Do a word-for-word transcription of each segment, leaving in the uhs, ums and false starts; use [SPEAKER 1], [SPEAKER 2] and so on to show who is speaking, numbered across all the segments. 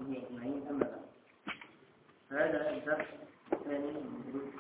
[SPEAKER 1] وصحبه أجمعين. أما بعد، هذا الدرس الثاني من دروس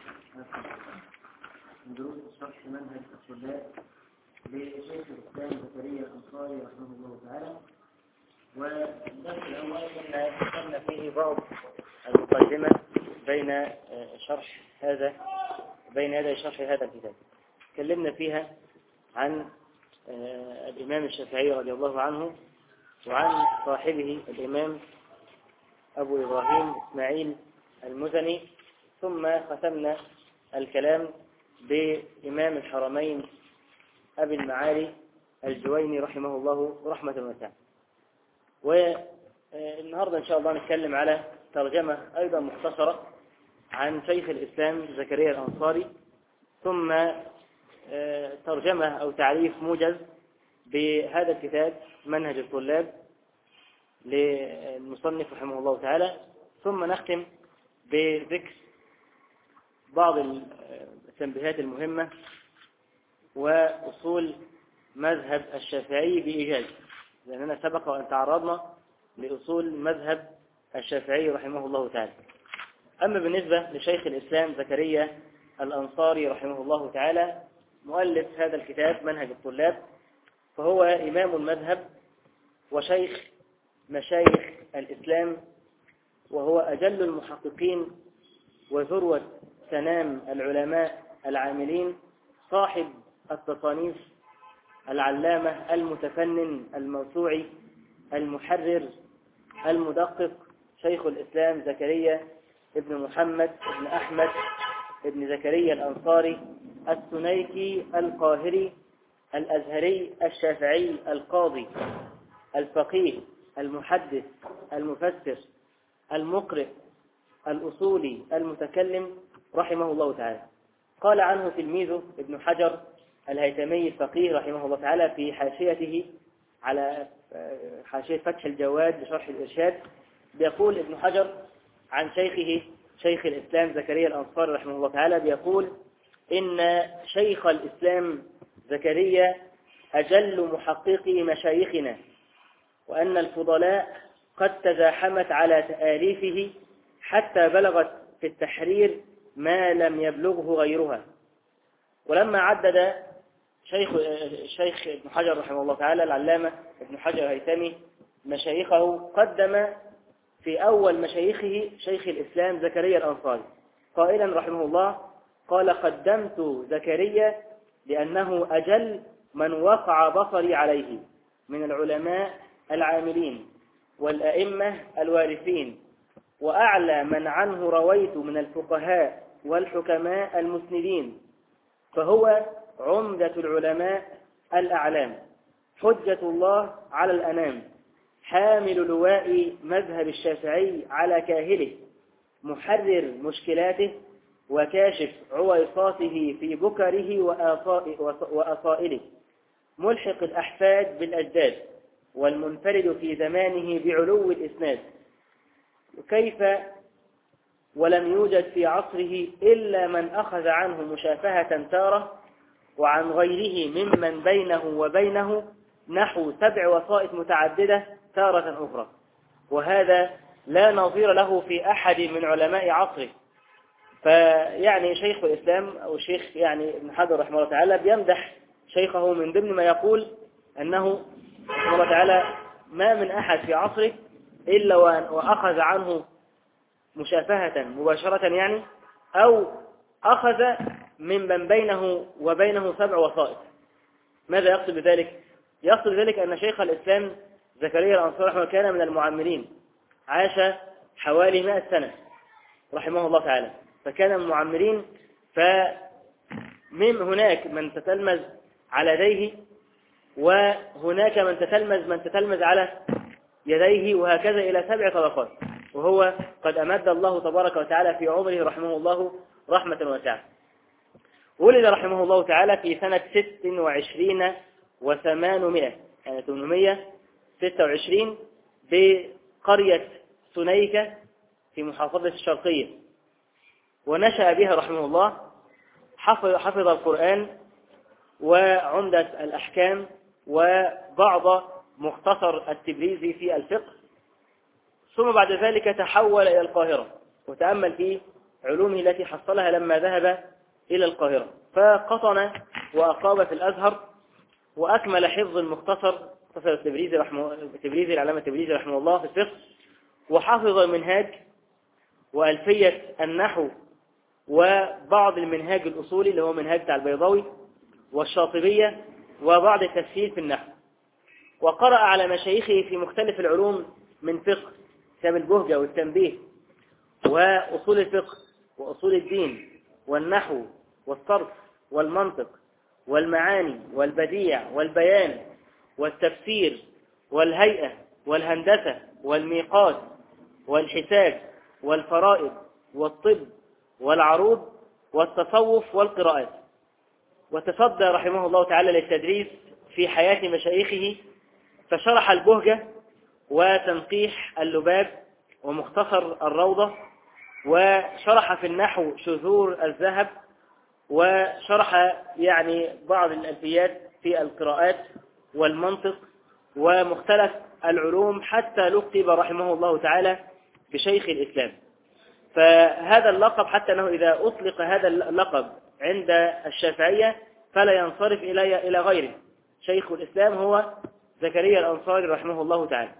[SPEAKER 1] من دروس شرح منهج الطلاب لشيخ الإسلام زكريا الأنصاري رحمه الله تعالى. والدرس الأول كنا ذكرنا فيه بعض المقدمة بين شرح هذا بين يدي شرح هذا الكتاب. تكلمنا فيها عن الإمام الشافعي رضي الله عنه وعن صاحبه الإمام أبو إبراهيم إسماعيل المزني، ثم ختمنا الكلام بإمام الحرمين أبي المعالي الجويني رحمه الله رحمة واسعة. والنهاردة إن شاء الله نتكلم على ترجمة أيضا مختصرة عن شيخ الإسلام زكريا الأنصاري، ثم ترجمة أو تعريف موجز بهذا الكتاب منهج الطلاب للمصنف رحمه الله تعالى، ثم نختم بذكر بعض التنبيهات المهمة وأصول مذهب الشافعي بإيجاز، لأننا سبق وأن تعرضنا لأصول مذهب الشافعي رحمه الله تعالى. أما بالنسبة لشيخ الإسلام زكريا الأنصاري رحمه الله تعالى مؤلف هذا الكتاب منهج الطلاب، فهو إمام المذهب وشيخ مشايخ الإسلام، وهو أجل المحققين وذروة سنام العلماء العاملين، صاحب التصانيف العلامة المتفنن الموسوعي المحرر المدقق، شيخ الإسلام زكريا ابن محمد ابن أحمد ابن زكريا الأنصاري السنيكي القاهري الأزهري الشافعي القاضي الفقيه المحدث المفسر المقرئ الأصولي المتكلم رحمه الله تعالى. قال عنه تلميذه ابن حجر الهيثمي الفقيه رحمه الله تعالى في حاشيته على حاشية فتح الجواد لشرح الإرشاد، بيقول ابن حجر عن شيخه شيخ الإسلام زكريا الأنصاري رحمه الله تعالى، بيقول إن شيخ الإسلام زكريا أجل محققي مشايخنا، وأن الفضلاء قد تزاحمت على تآليفه حتى بلغت في التحرير ما لم يبلغه غيرها. ولما عدد شيخ الشيخ ابن حجر رحمه الله تعالى العلامة ابن حجر الهيثمي مشايخه، قدم في أول مشايخه شيخ الإسلام زكريا الأنصاري قائلا رحمه الله، قال: قدمت زكريا لأنه أجل من وقع بصري عليه من العلماء العاملين والأئمة الوارثين، وأعلى من عنه رويت من الفقهاء والحكماء المسندين، فهو عمدة العلماء الأعلام، حجة الله على الأنام، حامل لواء مذهب الشافعي على كاهله، محرر مشكلاته وكاشف عويصاته في بكره وأصائله، ملحق الأحفاد بالأجداد، والمنفرد في زمانه بعلو الإسناد، وكيف ولم يوجد في عصره إلا من أخذ عنه مشافهة تارة، وعن غيره ممن بينه وبينه نحو سبع وسائط متعددة تارة أخرى، وهذا لا نظير له في أحد من علماء عصره. فيعني شيخ الإسلام أو الشيخ يعني ابن حجر رحمه الله تعالى بيمدح شيخه من ضمن ما يقول أنه رحمه الله تعالى ما من أحد في عصره إلا وأخذ عنه مشافهة مباشرة، يعني أو أخذ ممن بينه وبينه سبع وسائط. ماذا يقصد بذلك؟ يقصد بذلك أن شيخ الإسلام زكريا الأنصاري رحمه الله كان من المعمرين، عاش حوالي مئة سنة رحمه الله تعالى، فكان من المعمرين، فمن هناك من تتلمذ على يديه، وهناك من تتلمذ من تتلمذ على يديه، وهكذا إلى سبع طبقات. وهو قد أمد الله تبارك وتعالى في عمره رحمه الله رحمة واسعة. ولد رحمه الله تعالى في سنة ست وعشرين وثمانمائة، يعني ثمانمائة وستة وعشرين، بقرية سنيكة في محافظة الشرقية، ونشأ بها رحمه الله. حفظ, حفظ القرآن وعمدة الأحكام وبعض مختصر التبريزي في الفقه، ثم بعد ذلك تحول إلى القاهرة وتأمل في علومه التي حصلها لما ذهب إلى القاهرة، فقطن وأقام في الأزهر وأكمل حفظ المختصر مختصر التبريزي رحمه التبريزي العلامة التبريزي رحمه الله في الفقه، وحفظ المنهاج وألفية النحو وبعض المنهاج الأصولي اللي هو منهاج بتاع البيضاوي والشاطبية وبعض التفسير في النحو، وقرأ على مشايخه في مختلف العلوم من فقه كتاب البهجة والتنبيه وأصول الفقه وأصول الدين والنحو والصرف والمنطق والمعاني والبديع والبيان والتفسير والهيئة والهندسة والميقات والحساب والفرائض والطب والعروض والتصوف والقراءات. وتصدى رحمه الله تعالى للتدريس في حياة مشايخه، فشرح البهجة وتنقيح اللباب ومختصر الروضة، وشرح في النحو شذور الذهب، وشرح يعني بعض الألفيات في القراءات والمنطق ومختلف العلوم، حتى لقب رحمه الله تعالى بشيخ الإسلام. فهذا اللقب حتى أنه إذا أطلق هذا اللقب عند الشافعية فلا ينصرف إلى إلى غيره. شيخ الإسلام هو زكريا الأنصاري رحمه الله تعالى.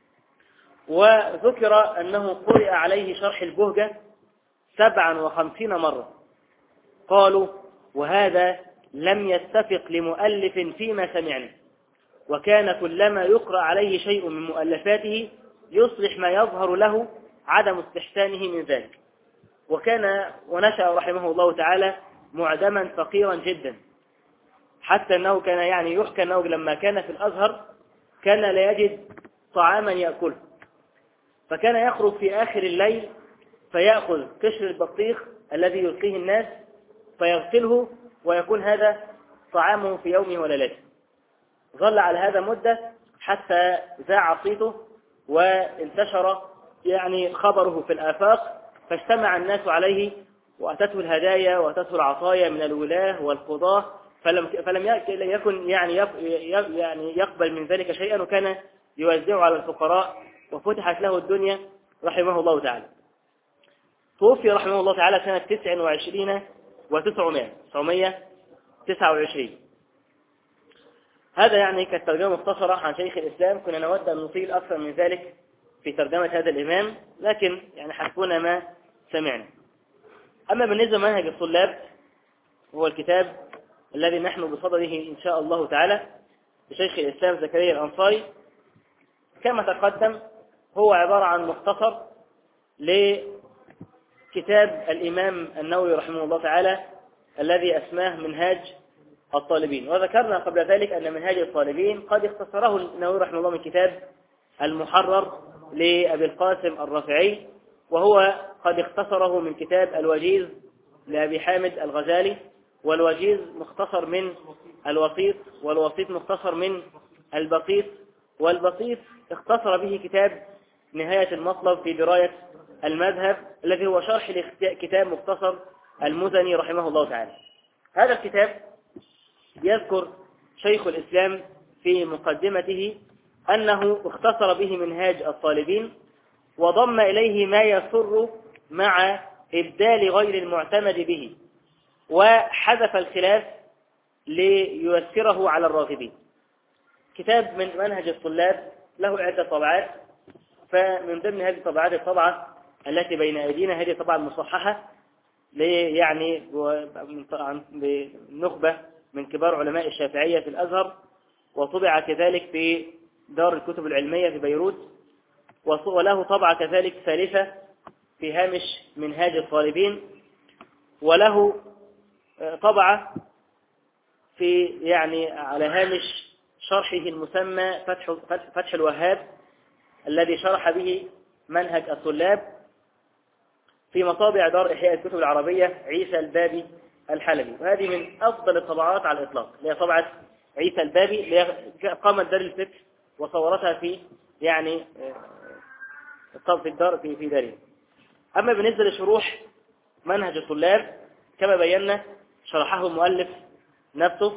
[SPEAKER 1] وذكر أنه قرئ عليه شرح البهجة سبعا وخمسين مرة، قالوا وهذا لم يتفق لمؤلف فيما سمعنا، وكان كلما يقرأ عليه شيء من مؤلفاته يصلح ما يظهر له عدم استحسانه من ذلك. وكان ونشأ رحمه الله تعالى معدما فقيرا جدا، حتى أنه كان يعني يحكى أنه لما كان في الأزهر كان لا يجد طعاما يأكله، فكان يخرج في آخر الليل فيأخذ قشر البطيخ الذي يلقيه الناس فيغسله ويكون هذا طعامه في يومه وليلته. ظل على هذا مدة حتى ذاع صيته وانتشر يعني خبره في الآفاق، فاجتمع الناس عليه وأتته الهدايا وأتته العطايا من الولاة والقضاة، فلم فلم يكن يعني يعني يقبل من ذلك شيئا، وكان يوزعه على الفقراء وفتحت له الدنيا رحمه الله تعالى. توفي رحمه الله تعالى سنة تسع وعشرين وتسعمائة تسعمائة وتسعة وعشرين. هذا يعني كالترجمة مختصرة عن شيخ الإسلام. كنا نود أن نطيل أكثر من ذلك في ترجمة هذا الإمام، لكن يعني حسبنا ما سمعنا. أما بالنسبة لمنهج الطلاب، هو الكتاب الذي نحن بصدده إن شاء الله تعالى لشيخ الإسلام زكريا الأنصاري، كما تقدم هو عبارة عن مختصر لكتاب الإمام النووي رحمه الله تعالى الذي أسماه منهاج الطالبين. وذكرنا قبل ذلك أن منهاج الطالبين قد اختصره النووي رحمه الله من كتاب المحرر لأبي القاسم الرافعي، وهو قد اختصره من كتاب الوجيز لأبي حامد الغزالي، والوجيز مختصر من الوسيط، والوسيط مختصر من البسيط، والبسيط اختصر به كتاب نهاية المطلب في دراية المذهب الذي هو شرح لكتاب مختصر المزني رحمه الله تعالى. هذا الكتاب يذكر شيخ الإسلام في مقدمته أنه اختصر به منهاج الطالبين، وضم إليه ما يسر مع إبدال غير المعتمد به، وحذف الخلاف لييسره على الراغبين. كتاب من منهج الطلاب له عدة طبعات، فمن ضمن هذه الطبعات الطبعة التي بين أيدينا هذه طبعة مصححة يعني بنخبة من كبار علماء الشافعية في الأزهر، وطبع كذلك في دار الكتب العلمية في بيروت، وله طبعة كذلك ثالثة في هامش منهاج الطالبين، وله طبعة في يعني على هامش شرحه المسمى فتح, فتح الوهاب الذي شرح به منهج الطلاب في مطابع دار إحياء الكتب العربية عيسى البابي الحلبي. وهذه من أفضل الطبعات على الإطلاق، هي طبعة عيسى البابي اللي قامت دار الفكر وصورتها في يعني في الدار في في داره. أما بالنسبة لشروح منهج الطلاب كما بينا شرحه المؤلف نفسه،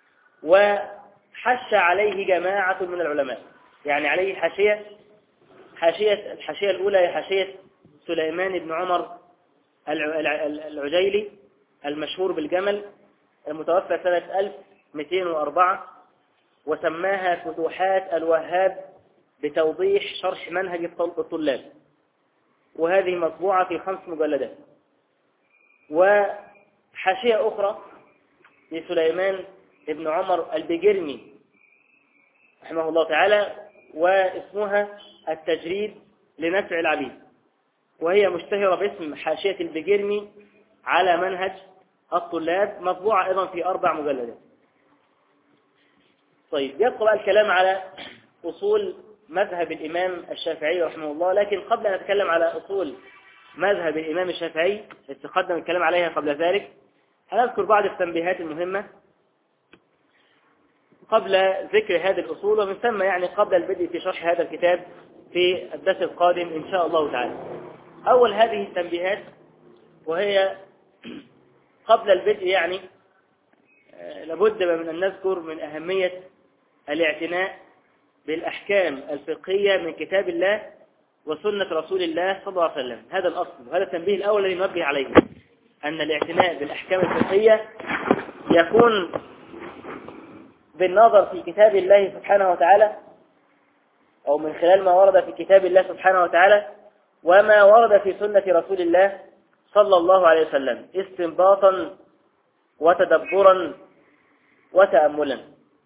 [SPEAKER 1] وحش عليه جماعة من العلماء، يعني عليه حاشية حاشية الحاشية الأولى هي حاشية سليمان بن عمر العجيلي المشهور بالجمل، المتوفى سنة ألف ومئتين وأربعة، وسماها فتوحات الوهاب بتوضيح شرح منهج الطلاب، وهذه مطبوعة في خمس مجلدات. وحاشية أخرى لسليمان بن عمر البجرمي رحمه الله تعالى، واسمها التجريد لنفع العبيد، وهي مشتهرة باسم حاشية البجرمي على منهج الطلاب، مطبوعة أيضا في أربع مجلدات. طيب، يبقى الكلام على أصول مذهب الإمام الشافعي رحمه الله، لكن قبل أن نتكلم على أصول مذهب الإمام الشافعي التي تقدم الكلام عليها قبل ذلك، هنذكر بعض التنبيهات المهمة قبل ذكر هذه الأصول، ومن ثم يعني قبل البدء في شرح هذا الكتاب في الدرس القادم إن شاء الله تعالى. أول هذه التنبيهات، وهي قبل البدء يعني لابد من أن نذكر من أهمية الاعتناء بالأحكام الفقهية من كتاب الله وسنة رسول الله صلى الله عليه وسلم. هذا الأصل، وهذا التنبيه الأول الذي نوجه عليه، أن الاعتناء بالأحكام الفقهية يكون بالنظر في كتاب الله سبحانه وتعالى، أو من خلال ما ورد في كتاب الله سبحانه وتعالى وما ورد في سنة رسول الله صلى الله عليه وسلم، استنباطا وتدبرا وتأملا.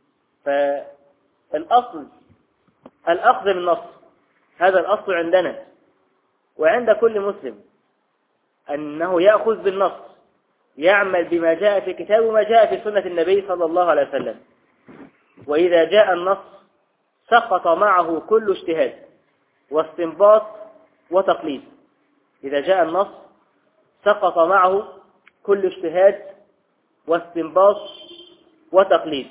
[SPEAKER 1] فالأصل الأخذ بالنص، هذا الأصل عندنا وعند كل مسلم، أنه يأخذ بالنص، يعمل بما جاء في كتاب وما جاء في سنة النبي صلى الله عليه وسلم. وإذا جاء النص سقط معه كل اجتهاد واستنباط وتقليد. إذا جاء النص سقط معه كل اجتهاد واستنباط وتقليد.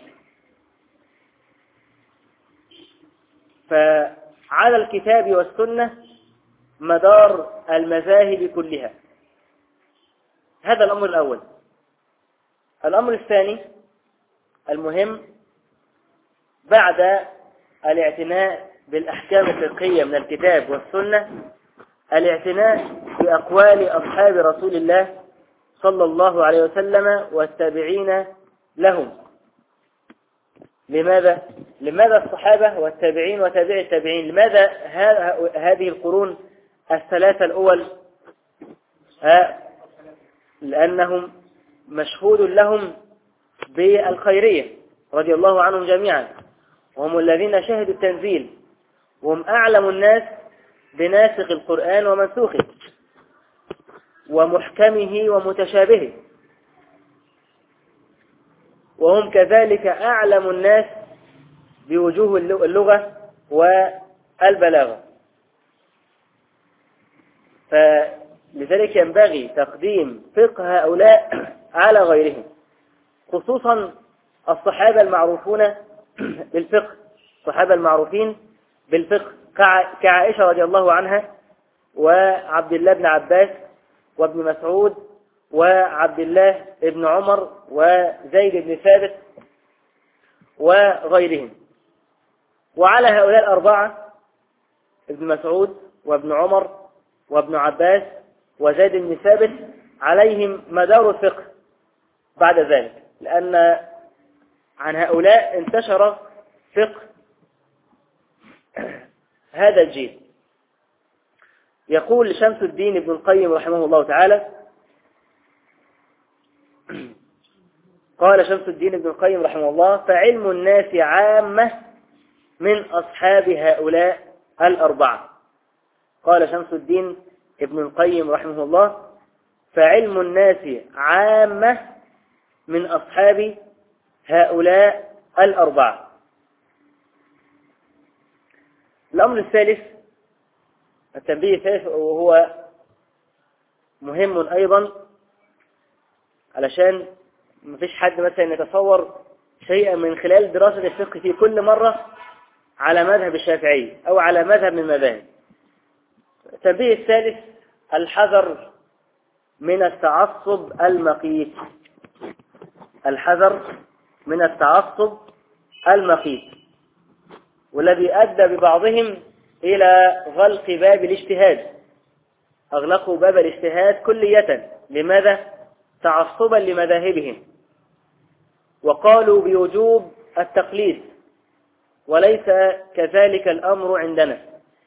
[SPEAKER 1] فعلى الكتاب والسنة مدار المذاهب كلها. هذا الأمر الأول. الأمر الثاني المهم بعد الاعتناء بالأحكام الفقهية من الكتاب والسنة، الاعتناء بأقوال أصحاب رسول الله صلى الله عليه وسلم والتابعين لهم. لماذا؟ لماذا الصحابة والتابعين وتابع التابعين؟ لماذا هذه القرون الثلاثة الأول؟ لأنهم مشهود لهم بالخيرية رضي الله عنهم جميعا، وهم الذين شهدوا التنزيل، وهم أعلم الناس بناسخ القرآن ومنسوخه ومحكمه ومتشابهه، وهم كذلك أعلم الناس بوجوه اللغة والبلاغة. فلذلك ينبغي تقديم فقه هؤلاء على غيرهم، خصوصا الصحابة المعروفون بالفقه، الصحابة المعروفين بالفقه كعائشة رضي الله عنها، وعبد الله بن عباس، وابن مسعود، وعبد الله بن عمر، وزيد بن ثابت، وغيرهم. وعلى هؤلاء الأربعة، ابن مسعود وابن عمر وابن عباس وزيد بن ثابت، عليهم مدار الفقه بعد ذلك، لأن عن هؤلاء انتشر فقه هذا الجيل. يقول شمس الدين ابن القيم رحمه الله تعالى، قال شمس الدين ابن القيم رحمه الله: فعلم الناس عامة من أصحاب هؤلاء الأربعة. قال شمس الدين ابن القيم رحمه الله: فعلم الناس عامة من أصحاب هؤلاء الأربعة. الأمر الثالث، التنبيه الثالث، وهو مهم أيضا، علشان مفيش حد مثلا يتصور شيئا من خلال دراسة الفقه في كل مرة على مذهب الشافعي أو على مذهب من المذاهب. التنبيه الثالث: الحذر من التعصب المقيت. الحذر من التعصب المقيت، والذي أدى ببعضهم إلى غلق باب الاجتهاد، أغلقوا باب الاجتهاد كلية. لماذا؟ تعصبا لمذاهبهم، وقالوا بوجوب التقليد، وليس كذلك الأمر عندنا.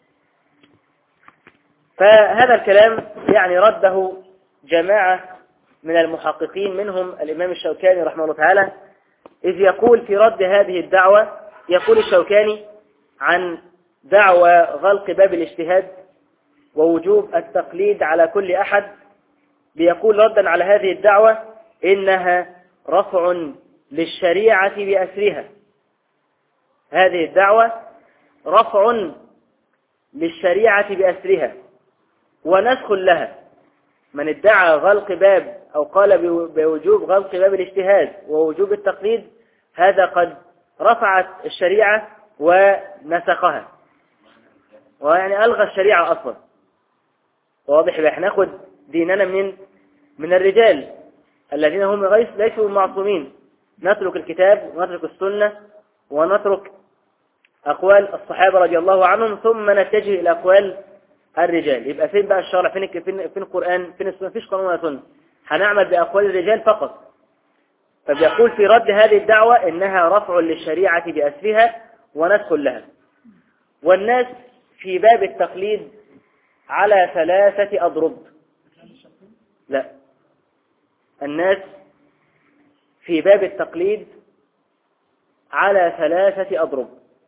[SPEAKER 1] فهذا الكلام يعني رده جماعة من المحققين، منهم الإمام الشوكاني رحمه الله تعالى، إذ يقول في رد هذه الدعوة، يقول الشوكاني عن دعوى غلق باب الاجتهاد ووجوب التقليد على كل أحد، بيقول ردا على هذه الدعوة إنها رفع للشريعة بأسرها. هذه الدعوة رفع للشريعة بأسرها ونسخ لها. من ادعى غلق باب أو قال بوجوب غلق باب الاجتهاد ووجوب التقليد، هذا قد رفعت الشريعة ونسخها، ويعني ألغى الشريعة أصلا. واضح؟ احنا ناخد ديننا من من الرجال الذين هم ليسوا معصومين، نترك الكتاب ونترك السنة ونترك أقوال الصحابة رضي الله عنهم، ثم نتجه إلى أقوال الرجال. يبقى فين بقى الشرع؟ فين فين فين القرآن؟ فين السنة؟ فيش قانون ولا سنة، هنعمل بأقوال الرجال فقط. فبيقول في رد هذه الدعوة إنها رفع للشريعة بأسرها ونسخ لها. والناس في باب التقليد على ثلاثة أضرب. لا، الناس في باب التقليد على ثلاثة أضرب،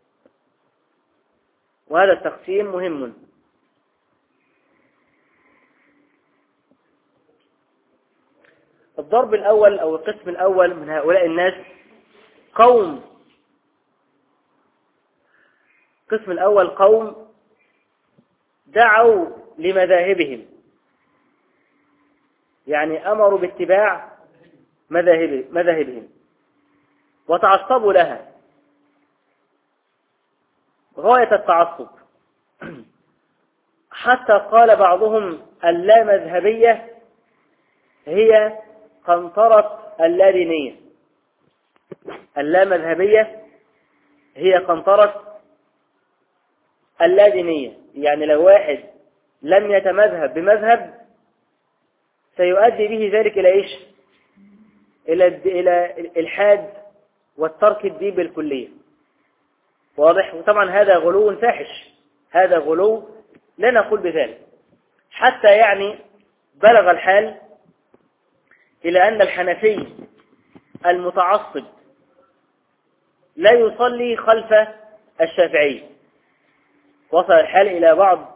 [SPEAKER 1] وهذا التقسيم مهم. الضرب الأول أو القسم الأول من هؤلاء الناس قوم القسم الأول قوم دعوا لمذاهبهم، يعني أمروا باتباع مذاهبهم وتعصبوا لها غاية التعصب، حتى قال بعضهم اللامذهبية هي قنطرة اللادينية. اللامذهبية هي قنطرة اللادينية، يعني لو واحد لم يتمذهب بمذهب سيؤدي به ذلك إلى إيش؟ إلى إلى الإلحاد والترك الدين بالكلية. واضح؟ وطبعا هذا غلو فاحش، هذا غلو لا نقول بذلك، حتى يعني بلغ الحال إلى أن الحنفي المتعصب لا يصلي خلف الشافعي. وصل الحال إلى بعض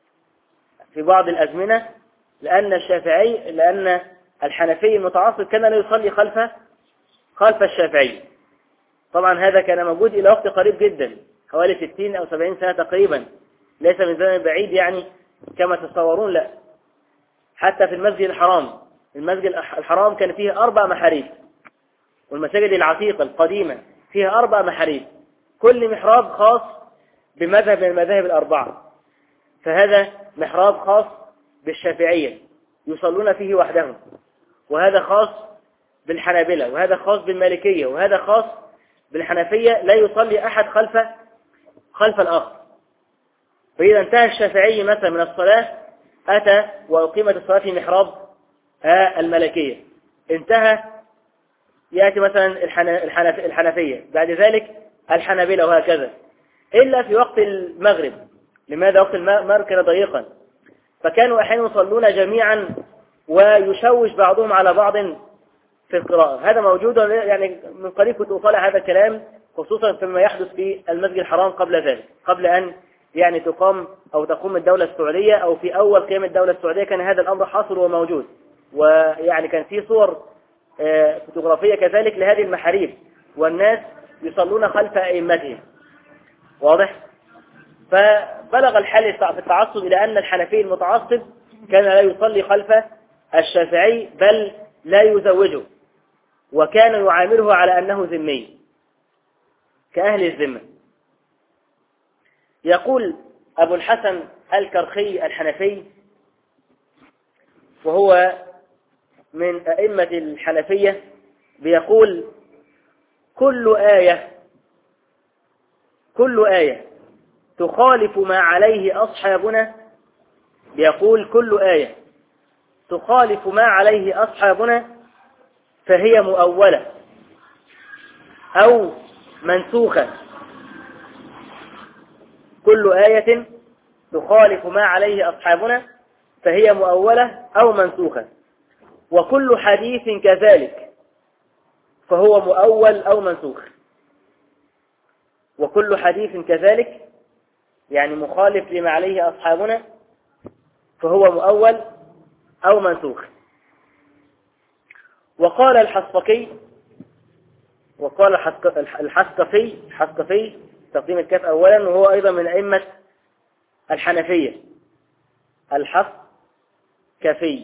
[SPEAKER 1] في بعض الأزمنة، لأن الشافعي لأن الحنفي المتعصب كان لا يصلي خلف خلف الشافعي. طبعا هذا كان موجود إلى وقت قريب جدا، حوالي ستين أو سبعين سنة تقريبا، ليس من زمن بعيد يعني كما تتصورون. لا، حتى في المسجد الحرام، المسجد الحرام كان فيه أربع محاريب، والمساجد العتيقة القديمة فيها أربع محاريب، كل محراب خاص بمذهب من المذاهب الأربعة. فهذا محراب خاص بالشافعية يصلون فيه وحدهم، وهذا خاص بالحنابلة، وهذا خاص بالمالكية، وهذا خاص بالحنفية، لا يصلي أحد خلف خلف الآخر. فإذا انتهى الشافعي مثلا من الصلاة أتى وأقيمت الصلاة في محراب المالكية، انتهى يأتي مثلا الحنف الحنفية، بعد ذلك الحنابلة، وهكذا، إلا في وقت المغرب. لماذا؟ وقت المغرب كان ضيقا، فكانوا أحيانا يصلون جميعا ويشوش بعضهم على بعض في القراءة. هذا موجود يعني من قريب، كنت أطالع هذا الكلام خصوصا فيما يحدث في المسجد الحرام قبل ذلك، قبل أن يعني تقام أو تقوم الدولة السعودية، أو في أول قيام الدولة السعودية كان هذا الأمر حاصل وموجود، ويعني كان في صور فوتوغرافية كذلك لهذه المحاريب، والناس يصلون خلف أئمتهم. واضح؟ فبلغ الحال في التعصب إلى أن الحنفي المتعصب كان لا يصلي خلف الشافعي، بل لا يزوجه، وكان يعامله على أنه ذمي كأهل الذمة. يقول أبو الحسن الكرخي الحنفي، وهو من أئمة الحنفية، بيقول كل آية كل آية تخالف ما عليه أصحابنا، بيقول كل آية تخالف ما عليه أصحابنا فهي مؤولة أو منسوخة. كل آية تخالف ما عليه أصحابنا فهي مؤولة أو منسوخة، وكل حديث كذلك فهو مؤول أو منسوخ. وكل حديث كذلك يعني مخالف لما عليه أصحابنا فهو مؤول أو منسوخ. وقال الحصفقي وقال الحصقفي الحصقفي تقديم الكاف أولا، وهو أيضا من أئمة الحنفية. الحصقفي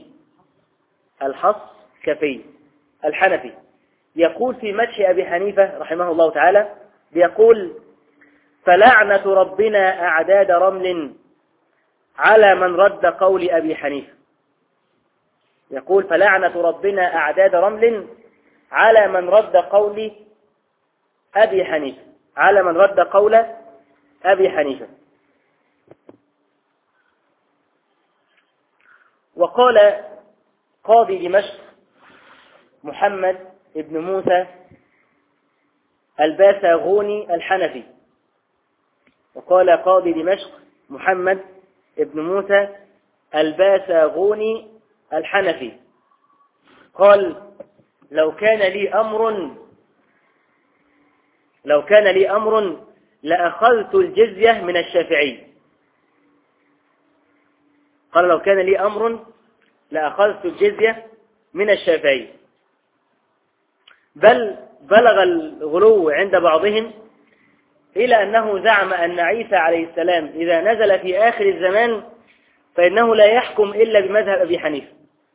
[SPEAKER 1] الحصقفي الحنفي يقول في مدح أبي حنيفة رحمه الله تعالى، بيقول: فلعنة ربنا أعداد رمل على من رد قول أبي حنيفة. يقول: فلعنة ربنا أعداد رمل على من رد قول أبي حنيفة على من رد قول أبي حنيفة. وقال قاضي دمشق محمد ابن موسى الباساغوني الحنفي وقال قاضي دمشق محمد ابن موسى الباساغوني الحنفي قال: لو كان لي أمر لو كان لي أمر لأخذت الجزية من الشافعي. قال: لو كان لي أمر لأخذت الجزية من الشافعي. بل بلغ الغلو عند بعضهم إلى أنه زعم أن عيسى عليه السلام إذا نزل في آخر الزمان فإنه لا يحكم إلا بمذهب أبي حنيفة.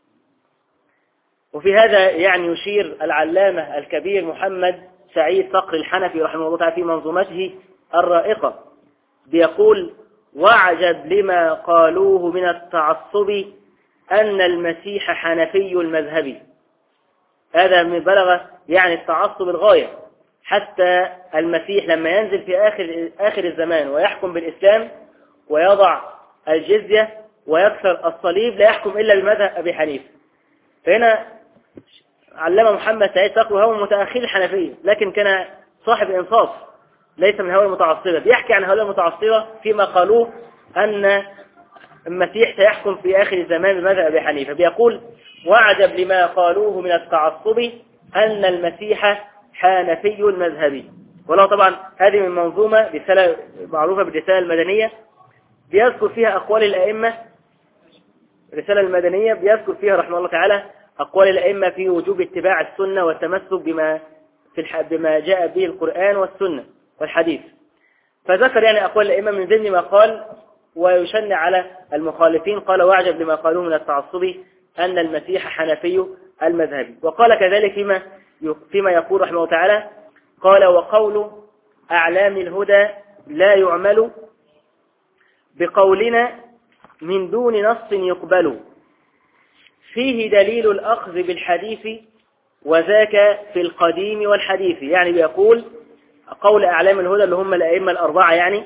[SPEAKER 1] وفي هذا يعني يشير العلامة الكبير محمد سعيد صقر الحنفي رحمه الله تعالى في منظومته الرائقة، بيقول: واعجب لما قالوه من التعصب أن المسيح حنفي المذهبي. هذا من بلغ يعني التعصب الغاية، حتى المسيح لما ينزل في آخر آخر الزمان ويحكم بالإسلام ويضع الجزية ويكسر الصليب لا يحكم إلا بمذهب أبي حنيفة. فهنا علم محمد سعيد صقر هو متأخر الحنفية، لكن كان صاحب إنصاف ليس من هؤلاء المتعصبة. بيحكي عن هؤلاء المتعصبة فيما قالوه أن المسيح سيحكم في آخر الزمان بمذهب أبي حنيفة. بيقول: واعجب لما قالوه من التعصب أن المسيح حنفي المذهبي. ولو طبعا هذه من منظومة رسالة معروفة بالرسالة المدنية، بيذكر فيها أقوال الأئمة. الرسالة المدنية بيذكر فيها رحمه الله تعالى أقوال الأئمة في وجوب اتباع السنة والتمسك بما في الح... بما جاء به القرآن والسنة والحديث. فذكر يعني أقوال الأئمة من ضمن ما قال ويشنع على المخالفين. قال: واعجب لما قالوه من التعصب أن المسيح حنفي المذهبي. وقال كذلك فيما فيما يقول رحمه الله تعالى، قال: وقول أعلام الهدى لا يعمل بقولنا من دون نص يقبل، فيه دليل الأخذ بالحديث وذاك في القديم والحديث. يعني بيقول قول أعلام الهدى اللي هم الأئمة الأربعة، يعني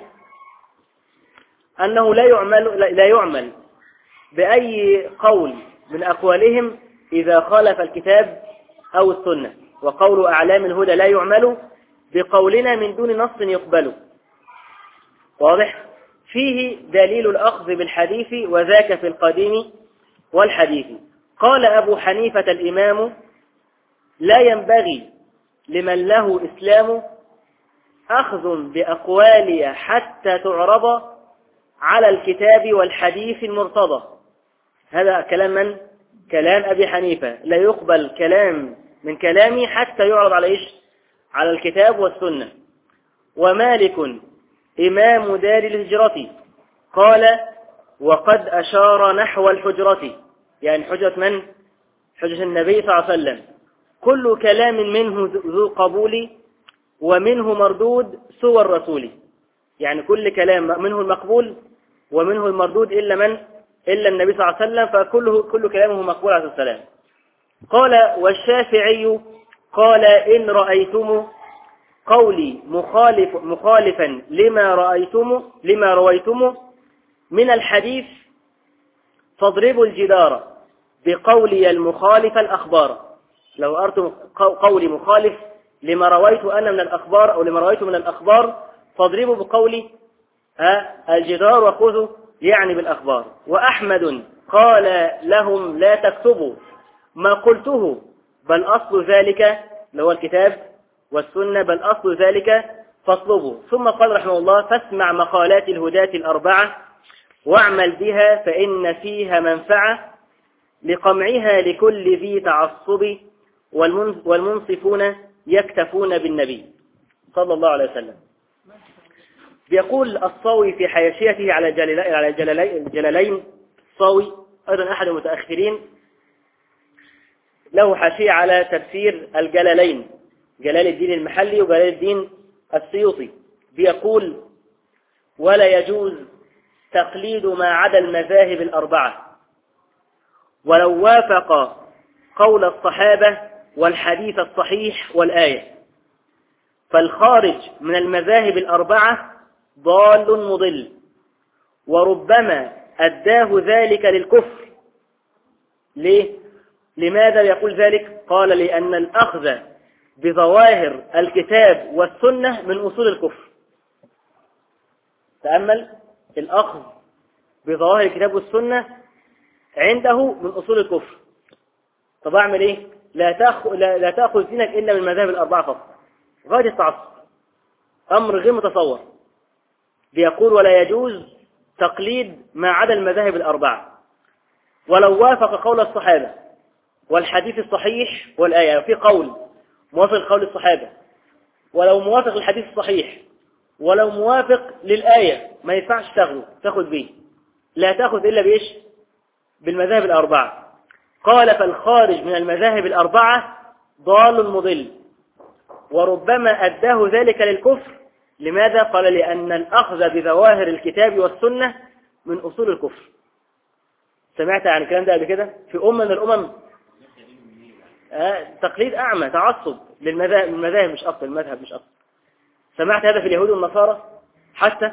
[SPEAKER 1] أنه لا يعمل لا يعمل بأي قول من أقوالهم إذا خالف الكتاب أو السنة. وقول أعلام الهدى لا يعمل بقولنا من دون نص يقبل. واضح؟ فيه دليل الأخذ بالحديث وذاك في القديم والحديث. قال أبو حنيفة الإمام: لا ينبغي لمن له إسلام أخذ بأقوالي حتى تعرض على الكتاب والحديث المرتضى. هذا كلام من؟ كلام أبي حنيفة. لا يقبل كلام من كلامي حتى يعرض على إيش؟ على الكتاب والسنة. ومالك إمام دار الهجرة قال: وقد أشار نحو الحجرة، يعني حجرة من؟ حجرة النبي صلى الله عليه وسلم. كل كلام منه ذو قبول ومنه مردود سوى الرسول. يعني كل كلام منه المقبول ومنه المردود إلا من؟ إلا النبي صلى الله عليه وسلم، فكله كل كلامه مقبول عليه السلام. قال: والشافعي قال: إن رأيتم قولي مخالف مخالفا لما رأيتم لما رويتم من الحديث فاضربوا الجدار بقولي المخالف الأخبار. لو أردتم قولي مخالف لما رويت أنا من الأخبار أو لما رويت من الأخبار فاضربوا بقولي الجدار وخذوا يعني بالأخبار. وأحمد قال لهم لا تكتبوا ما قلته بل أصل ذلك اللي هو الكتاب والسنة بل أصل ذلك فاطلبوا. ثم قال رحمه الله فاسمع مقالات الهداة الأربعة واعمل بها فإن فيها منفعة لقمعها لكل ذي تعصب والمنصفون يكتفون بالنبي صلى الله عليه وسلم. بيقول الصاوي في حاشيته على الجلالين الصاوي أيضا أحد المتأخرين له حاشية على تفسير الجلالين جلال الدين المحلي وجلال الدين السيوطي. بيقول ولا يجوز تقليد ما عدا المذاهب الأربعة ولو وافق قول الصحابة والحديث الصحيح والآية، فالخارج من المذاهب الأربعة ضال مضل وربما أداه ذلك للكفر. ليه؟ لماذا يقول ذلك؟ قال لأن الأخذ بظواهر الكتاب والسنة من أصول الكفر. تأمل، الأخذ بظواهر الكتاب والسنة عنده من أصول الكفر. طب أعمل إيه؟ لا تأخذ, لا, لا تأخذ دينك إلا من المذاهب الأربعة فقط، غاية التعصب، أمر غير متصور. بيقول ولا يجوز تقليد ما عدا المذاهب الأربعة ولو وافق قول الصحابة والحديث الصحيح والآية. في قول موافق قول الصحابة ولو موافق الحديث الصحيح ولو موافق للآية ما ينفعش تاخده تاخد به، لا تاخذ إلا بإيش؟ بالمذاهب الأربعة. قال فالخارج من المذاهب الأربعة ضال مضل وربما أداه ذلك للكفر. لماذا؟ قال لأن الأخذ بظواهر الكتاب والسنة من أصول الكفر. سمعت عن الكلام ده قبل كده في أمة من الأمم؟ آه تقليد أعمى، تعصب للمذاهب، المذاهب مش أصل، المذهب مش أصل. سمعت هذا في اليهود والنصارى حتى.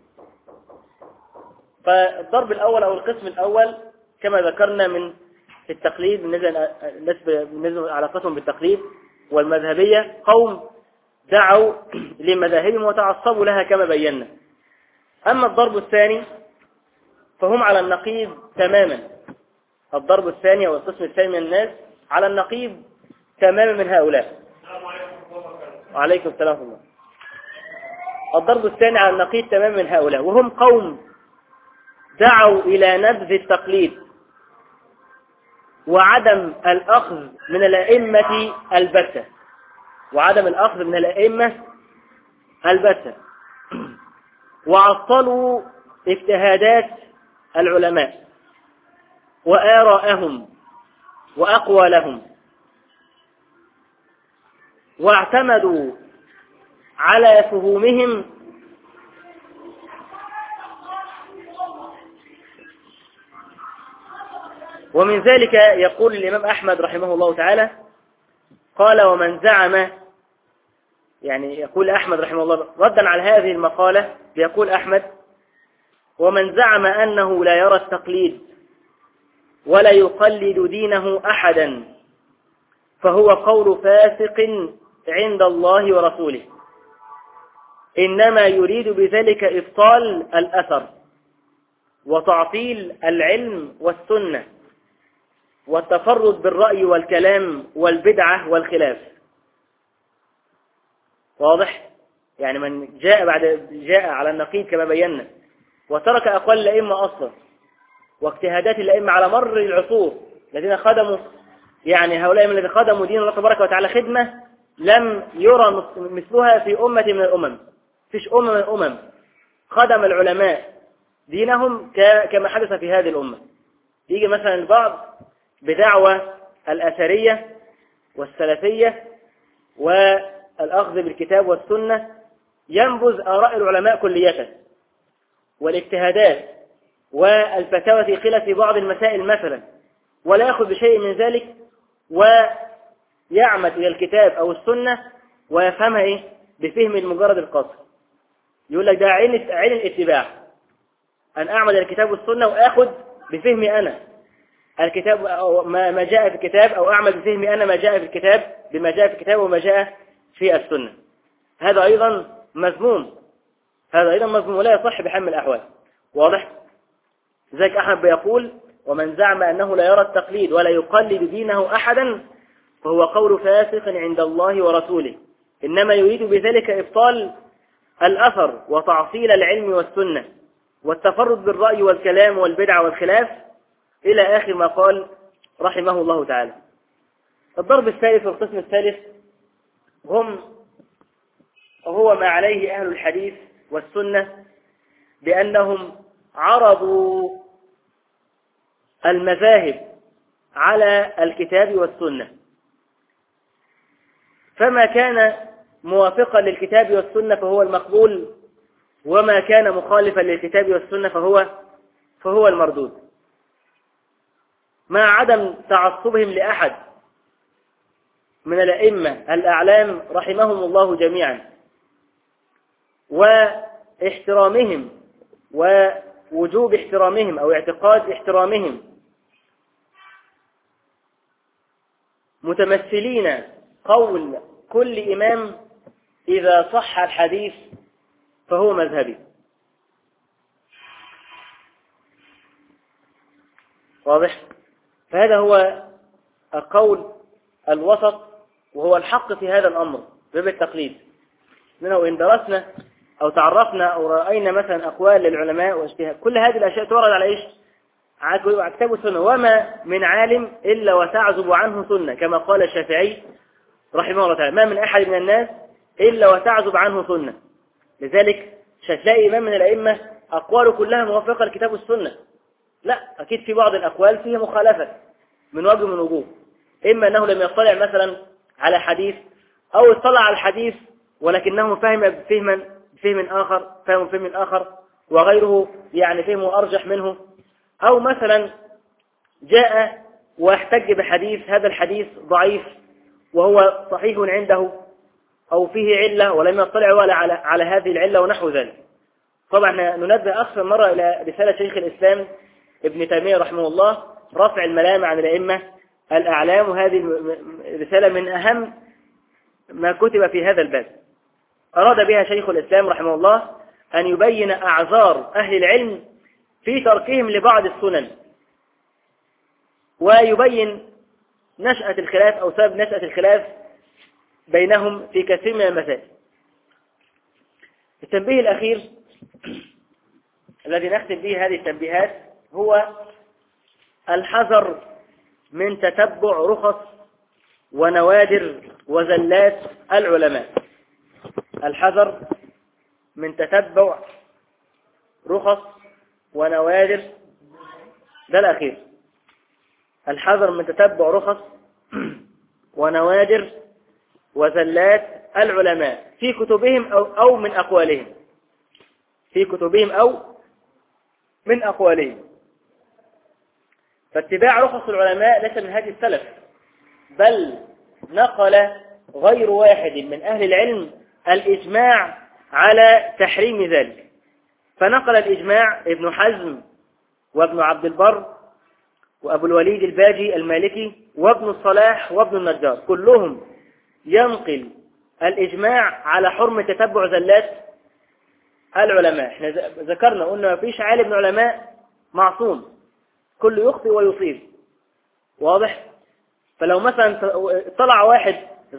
[SPEAKER 1] فالضرب الأول أو القسم الأول كما ذكرنا من التقليد بالنسبة علاقتهم بالتقليد والمذهبية، قوم دعوا لمذاهبهم وتعصبوا لها كما بينا. أما الضرب الثاني فهم على النقيض تماما. الضرب الثاني أو القسم الثاني من الناس على النقيض تماما من هؤلاء. وعليكم السلام ورحمة الله. الضرب الثاني على النقيض تماما من هؤلاء، وهم قوم دعوا إلى نبذ التقليد وعدم الأخذ من الأئمة البتة، وعدم الأخذ من الأئمة البتة، وعطلوا اجتهادات العلماء وآراءهم وأقوالهم، واعتمدوا على فهومهم ومن ذلك يقول الإمام أحمد رحمه الله تعالى قال ومن زعم، يعني يقول أحمد رحمه الله ردا على هذه المقالة، يقول أحمد ومن زعم أنه لا يرى التقليد ولا يقلد دينه أحدا فهو قول فاسق عند الله ورسوله، إنما يريد بذلك إبطال الأثر وتعطيل العلم والسنة والتفرد بالرأي والكلام والبدعة والخلاف. واضح؟ يعني من جاء بعد جاء على النقيض كما بينا وترك أقوال الأئمة أصلا واجتهادات الأئمة على مر العصور الذين خدموا، يعني هؤلاء من الذين خدموا دين الله تبارك وتعالى خدمة لم يرى مثلها في أمة من الأمم. فيش أمة من الأمم خدم العلماء دينهم كما حدث في هذه الأمة. يجي مثلا البعض بدعوة الأثرية والسلفية والأخذ بالكتاب والسنة ينبذ آراء العلماء كلية والاجتهادات والفتاوى في خلاف بعض المسائل مثلا، ولا يأخذ بشيء من ذلك ويعمد إلى الكتاب أو السنة ويفهمها إيه؟ بفهم المجرد القصر. يقول لك ده عين عين الاتباع، أن أعمل الكتاب والسنة وآخذ بفهمي أنا الكتاب أو ما جاء في الكتاب، أو أعمل بفهمي أنا ما جاء في الكتاب بما جاء في الكتاب وما جاء في السنة. هذا أيضا مذموم، هذا أيضا مذموم ولا يصح بحال من الأحوال. واضح؟ ذلك أحمد بيقول: ومن زعم أنه لا يرى التقليد ولا يقلد دينه أحدا فهو قول فاسق عند الله ورسوله، إنما يريد بذلك إبطال الأثر وتعطيل العلم والسنة والتفرد بالرأي والكلام والبدع والخلاف، إلى آخر ما قال رحمه الله تعالى. الضرب الثالث والقسم الثالث هم هو ما عليه أهل الحديث والسنة، بأنهم عرضوا المذاهب على الكتاب والسنة، فما كان موافقا للكتاب والسنة فهو المقبول، وما كان مخالفا للكتاب والسنة فهو فهو المردود، مع عدم تعصبهم لأحد من الأئمة الأعلام رحمهم الله جميعا، واحترامهم ووجوب احترامهم أو اعتقاد احترامهم، متمثلين قول كل إمام إذا صح الحديث فهو مذهبي. واضح؟ فهذا هو القول الوسط، وهو الحق في هذا الأمر باب التقليد. لأنه إن درسنا أو تعرفنا أو رأينا مثلا أقوال للعلماء واجتهاد، كل هذه الأشياء تورد على إيش؟ على كتاب السنة. وما من عالم إلا وتعزب عنه سنة، كما قال الشافعي رحمه الله تعالى: ما من أحد من الناس إلا وتعزب عنه سنة. لذلك مش هتلاقي إمام من الأئمة أقواله كلها موافقة للكتاب والسنة، لا، أكيد في بعض الأقوال فيها مخالفة من وجه من وجوه، إما أنه لم يطلع مثلا على حديث، أو اطلع على الحديث ولكنه فهم بفهم بفهم آخر فهم بفهم آخر وغيره يعني فهمه أرجح منه، أو مثلا جاء واحتج بحديث هذا الحديث ضعيف وهو صحيح عنده أو فيه علة ولم يطلع ولا على, على هذه العلة ونحو ذلك. طبعا ننبه أكثر مرة إلى رسالة شيخ الإسلام ابن تيمية رحمه الله رفع الملام عن الأئمة الأعلام، وهذه رسالة من أهم ما كتب في هذا الباب. أراد بها شيخ الإسلام رحمه الله أن يبين أعذار أهل العلم في تركهم لبعض السنن، ويبين نشأة الخلاف أو سبب نشأة الخلاف بينهم في كثير من المسائل. التنبيه الأخير الذي نختم به هذه التنبيهات هو الحذر من تتبع رخص ونوادر وزلات العلماء. الحذر من تتبع رخص ونوادر، ده الأخير، الحذر من تتبع رخص ونوادر وزلات العلماء في كتبهم أو, أو من أقوالهم في كتبهم أو من أقوالهم. فاتباع رخص العلماء ليس من هذه السلف، بل نقل غير واحد من أهل العلم الإجماع على تحريم ذلك. فنقل الإجماع ابن حزم وابن عبد البر وأبو الوليد الباجي المالكي وابن الصلاح وابن النجار، كلهم ينقل الإجماع على حرمة تتبع زلات العلماء. احنا ذكرنا قلنا ما فيش عالم من العلماء معصوم، كل يخطئ ويصيب. واضح؟ فلو مثلا طلع واحد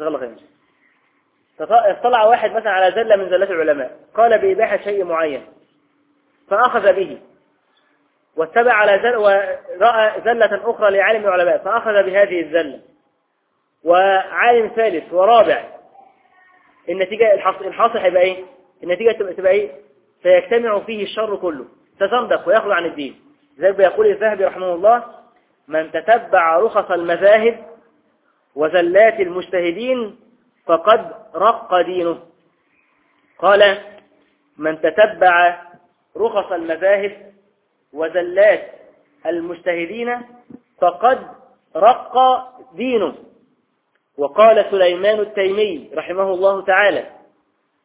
[SPEAKER 1] اطلع واحد مثلا على زلة من زلات العلماء، قال بإباحة شيء معين فأخذ به، واتبع على زل ورأى زلة أخرى لعالم العلماء فأخذ بهذه الزلة، وعالم ثالث ورابع، النتيجة الحاصل هيبقى ايه؟ النتيجة تبقى ايه؟ سيجتمع فيه الشر كله، تزندق ويخرج عن الدين. ذلك بيقول الذهبي رحمه الله: من تتبع رخص المذاهب وزلات المجتهدين فقد رق دينه. قال: من تتبع رخص المذاهب وزلات المجتهدين فقد رق دينه. وقال سليمان التيمي رحمه الله تعالى: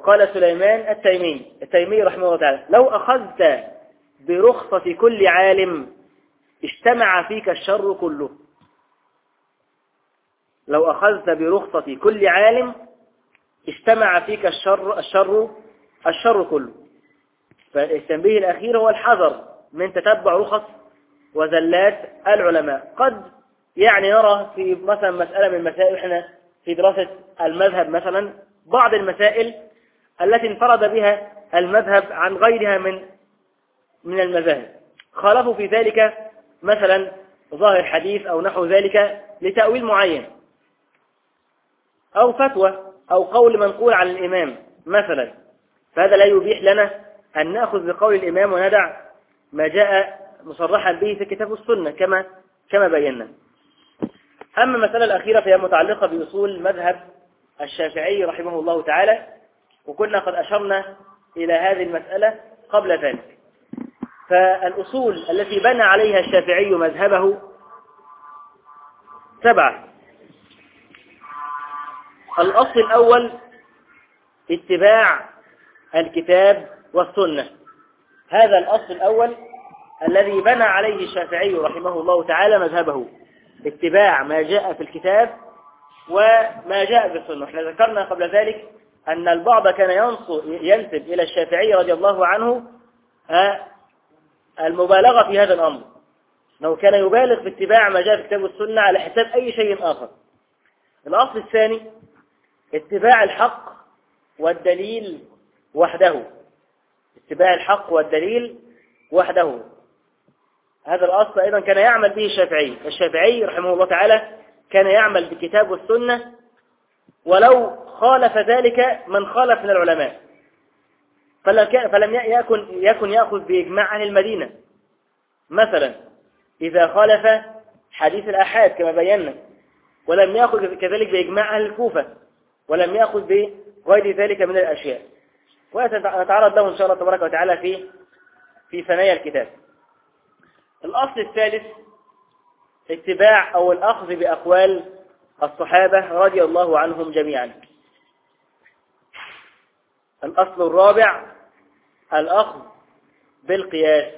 [SPEAKER 1] قال سليمان التيمي التيمي رحمه الله تعالى: لو أخذت برخصة كل عالم اجتمع فيك الشر كله. لو أخذت برخصة كل عالم اجتمع فيك الشر الشر الشر كله. فالتنبيه الأخير هو الحذر من تتبع رخص وزلات العلماء. قد يعني نرى في مثلا مسألة من مسائل احنا في دراسة المذهب مثلا بعض المسائل التي انفرد بها المذهب عن غيرها من من المذاهب، خالفوا في ذلك مثلا ظاهر حديث أو نحو ذلك لتأويل معين أو فتوى أو قول منقول عن الإمام مثلا، فهذا لا يبيح لنا أن نأخذ بقول الإمام وندع ما جاء مصرحا به في كتاب السنة كما كما بينا. أما المسألة الأخيرة فهي متعلقة بأصول مذهب الشافعي رحمه الله تعالى، وكنا قد أشرنا إلى هذه المسألة قبل ذلك. فالأصول التي بنى عليها الشافعي مذهبه سبعة. الأصل الأول اتباع الكتاب والسنة، هذا الأصل الأول الذي بنى عليه الشافعي رحمه الله تعالى مذهبه، اتباع ما جاء في الكتاب وما جاء في السنة. احنا ذكرنا قبل ذلك أن البعض كان ينسب إلى الشافعي رضي الله عنه المبالغة في هذا الأمر، أنه كان يبالغ في اتباع ما جاء في الكتاب والسنة على حساب أي شيء آخر. الأصل الثاني اتباع الحق والدليل وحده، اتباع الحق والدليل وحده. هذا الأصل أيضا كان يعمل به الشافعي. الشافعي رحمه الله تعالى كان يعمل بالكتاب والسنة ولو خالف ذلك من خالف من العلماء، فلم يكن يكن يأخذ بإجماع أهل المدينة مثلا إذا خالف حديث الآحاد كما بينا، ولم يأخذ كذلك بإجماع أهل الكوفة، ولم يأخذ بغير ذلك من الأشياء، ونتعرض له إن شاء الله تبارك وتعالى في في ثنايا الكتاب. الأصل الثالث اتباع أو الأخذ بأقوال الصحابة رضي الله عنهم جميعا. الأصل الرابع الأخذ بالقياس.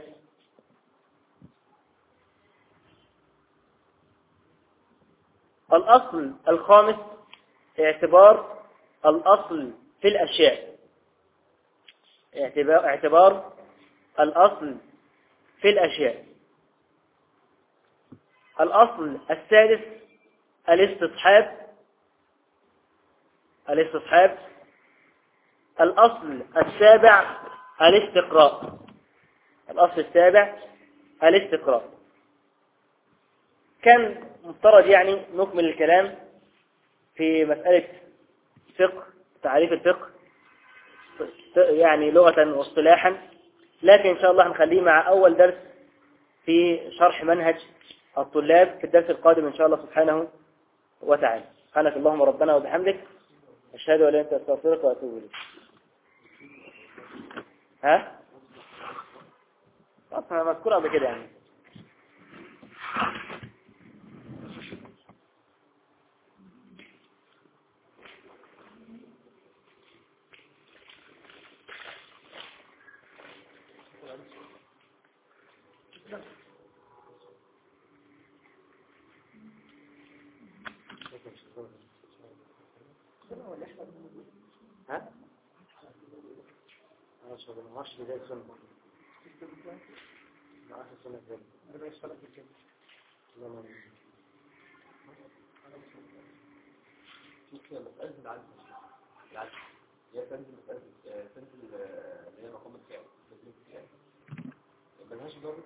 [SPEAKER 1] الأصل الخامس اعتبار الأصل في الأشياء، اعتبار, اعتبار الأصل في الأشياء. الأصل السادس الاستصحاب الاستصحاب الأصل السابع الاستقراء الأصل السابع الاستقراء. كان مفترض يعني نكمل الكلام في مسألة فقه، تعريف الفقه يعني لغة واصطلاحا، لكن إن شاء الله هنخليه مع أول درس في شرح منهج الطلاب في الدرس القادم إن شاء الله سبحانه وتعالى. سبحانك اللهم ربنا وبحمدك، أشهد أن لا إله إلا أنت أستغفرك وأتوب إليك. ها؟ أصلا مذكورة قبل كده يعني. ها؟ ما شاء الله ما شاء الله زي السنة. ما عارف السنة زي. أنا إيش خلق كده؟ لا ما. شوف يا مسألة العدل. العدل. يا تنزل مسألة تنزل اللي هي مقام الكعب. تنزل الكعب. ملهاش ضابط.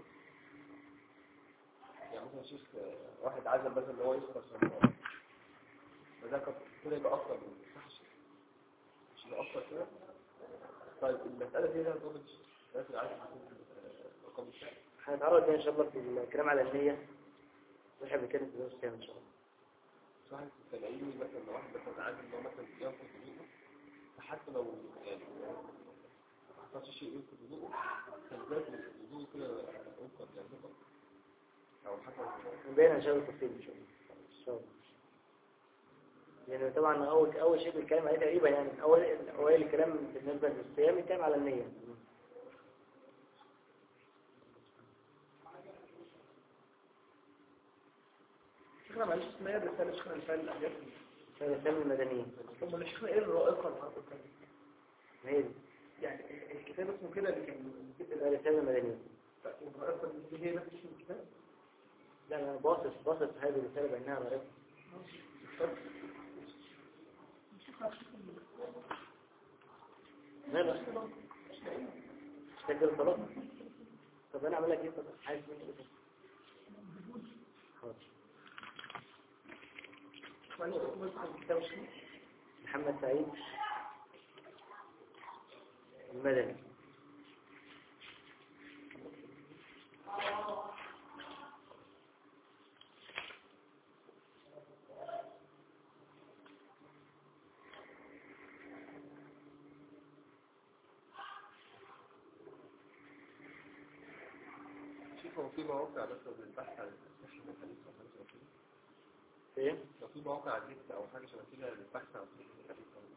[SPEAKER 1] يعني مثلا شوف واحد عزم مثلا اللي هو يسقط في الموضوع. فده كده يبقى أفضل. مش يبقى أفضل كده. طيب المسألة دي لها ضابط. بس العدل مقام الكعب. هنتعرض ان شاء الله في الكلام على النية ونحب نتكلم في الدرس كامل ان شاء الله. صحيح التبعيني مثلا لو واحد مثلا عايز انه مثلا ينقض وضوءه، فحتى لو يعني ما حصلش شيء ينقض وضوءه فلذلك الوضوء كده ينقض يعني نقض او حتى نبين ان شاء الله التفصيل ان شاء الله. ان شاء الله. يعني طبعا أول أول شيء بيتكلم عليه تقريبا يعني أول أوائل الكلام بالنسبة للصيام بيتكلم على النية.
[SPEAKER 2] شيخنا معلش اسمها ايه الرسالة شيخنا الفعل الأحياء؟
[SPEAKER 1] الرسالة المدنية.
[SPEAKER 2] طب ما شيخنا ايه الرائقة الحرب الكلام؟
[SPEAKER 1] ما هي دي.
[SPEAKER 2] يعني الكتاب اسمه كده اللي كان
[SPEAKER 1] الرسالة المدنية.
[SPEAKER 2] والرائقة دي هي نفس اسم الكتاب؟
[SPEAKER 1] لا أنا باصص باصص هذه الرسالة بأنها رائقة. ماذا؟ مش فاكر الطلاق؟ طب أنا أعمل لك إيه؟ طب عايز مني إيه؟ خلاص. محمد سعيد المدني.
[SPEAKER 3] هو في مواقع بس للبحث عن الصحة من الحديث أو حاجة شبه كده؟
[SPEAKER 1] إيه؟
[SPEAKER 3] لو في مواقع على النت أو حاجة شبه كده للبحث عن صحة من الحديث أو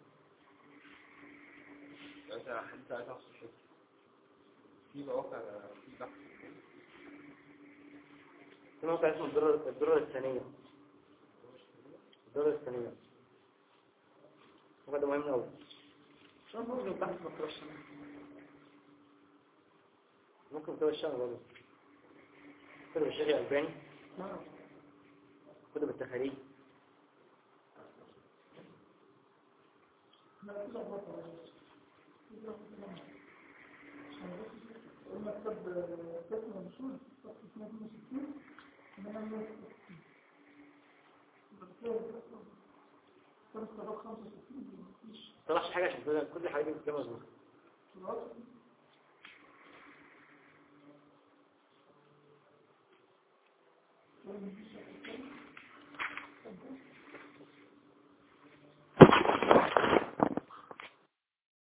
[SPEAKER 3] يعني أنت حديث عايز أعرف صحته في مواقع في بحث
[SPEAKER 1] في موقع اسمه الدرر الدرر الثانية. الدرر الثانية. وهذا مهم أوي.
[SPEAKER 2] شو ممكن البحث مطرش؟
[SPEAKER 1] ممكن تبقى الشهر برضه. كتب الشيخ الألباني.
[SPEAKER 2] نعم.
[SPEAKER 1] كتب التخاريج. طلعش حاجة عشان كده كل حاجة دي مظبوطة.